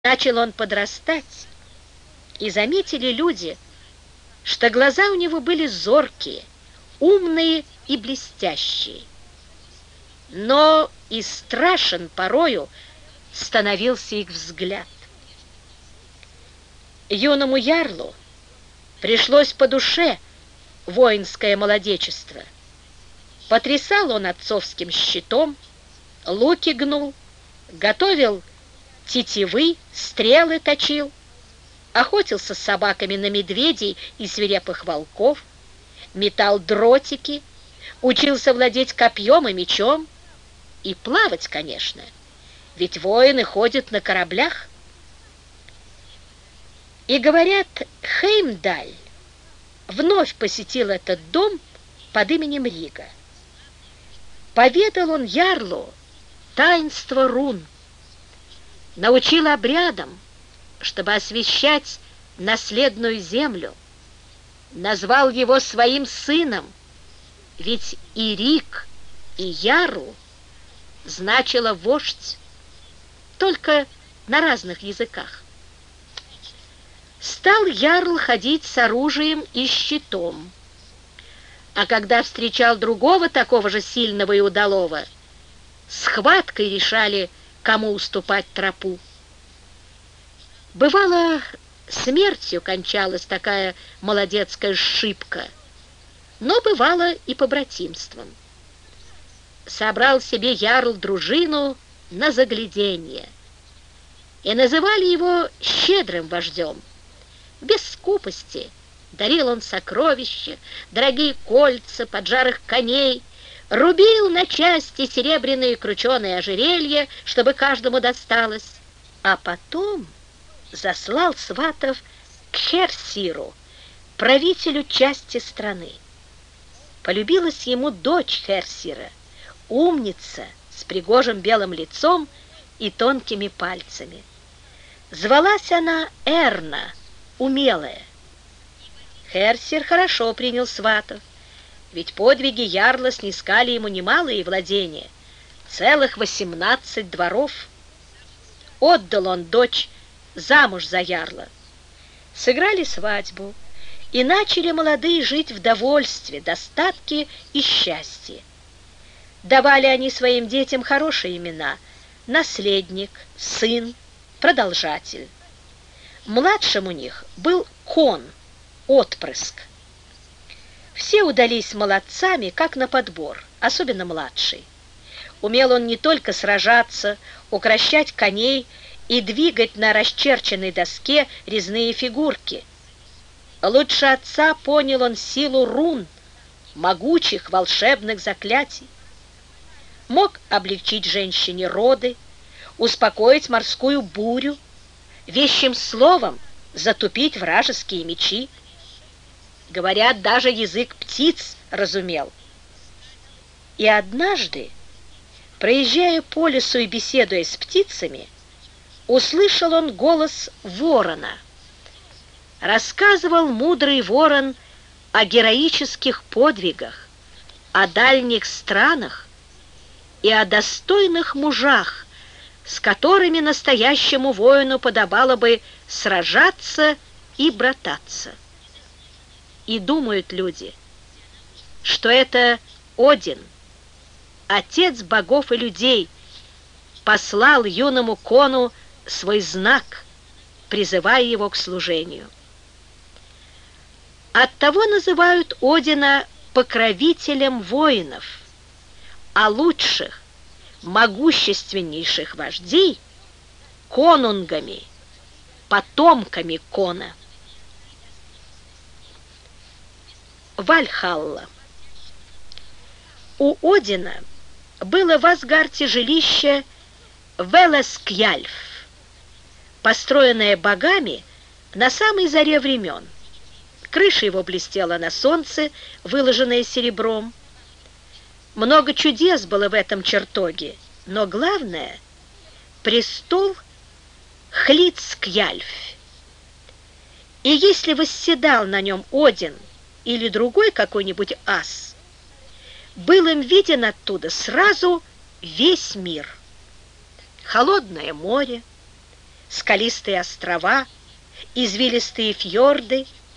Начал он подрастать, и заметили люди, что глаза у него были зоркие, умные и блестящие. Но и страшен порою становился их взгляд. Юному ярлу пришлось по душе воинское молодечество. Потрясал он отцовским щитом, луки гнул, готовил тетивы, стрелы точил, охотился с собаками на медведей и свирепых волков, метал дротики, учился владеть копьем и мечом и плавать, конечно, ведь воины ходят на кораблях. И, говорят, Хеймдаль вновь посетил этот дом под именем Рига. Поведал он ярлу таинство рун, научил обрядам, чтобы освящать наследную землю, назвал его своим сыном, ведь и Риг, и Яру значило вождь, только на разных языках. Стал ярл ходить с оружием и щитом, а когда встречал другого такого же сильного и удалого, схваткой решали, кому уступать тропу. Бывало, смертью кончалась такая молодецкая сшибка, но бывало и побратимством. Собрал себе ярл дружину на загляденье, и называли его щедрым вождем. Без скупости дарил он сокровища, дорогие кольца, поджарых коней, рубил на части серебряные крученые ожерелья, чтобы каждому досталось, а потом заслал сватов к Херсиру, правителю части страны. Полюбилась ему дочь Херсира, умница с пригожим белым лицом и тонкими пальцами. Звалась она Эрна, умелая. Херсир хорошо принял сватов, ведь подвиги ярла снискали ему немалые владения, целых 18 дворов. Отдал он дочь замуж за ярла. Сыграли свадьбу, и начали молодые жить в довольстве, достатке и счастье. Давали они своим детям хорошие имена: наследник, сын, продолжатель. Младшим у них был Кон, отпрыск. Все удались молодцами, как на подбор, особенно младший. Умел он не только сражаться, укрощать коней и двигать на расчерченной доске резные фигурки. Лучше отца понял он силу рун, могучих волшебных заклятий. Мог облегчить женщине роды, успокоить морскую бурю, вещим словом затупить вражеские мечи. Говорят, даже язык птиц разумел. И однажды, проезжая по лесу и беседуя с птицами, услышал он голос ворона. Рассказывал мудрый ворон о героических подвигах, о дальних странах и о достойных мужах, с которыми настоящему воину подобало бы сражаться и брататься. И думают люди, что это Один, отец богов и людей, послал юному Кону свой знак, призывая его к служению. Оттого называют Одина покровителем воинов, а лучших, могущественнейших вождей конунгами, потомками Кона. Вальхалла. У Одина было в Асгарде жилище Велескьяльф, построенное богами на самой заре времен. Крыша его блестела на солнце, выложенная серебром. Много чудес было в этом чертоге, но главное — престол Hlidskjalf. И если восседал на нем Один или другой какой-нибудь ас, был им виден оттуда сразу весь мир. Холодное море, скалистые острова, извилистые фьорды,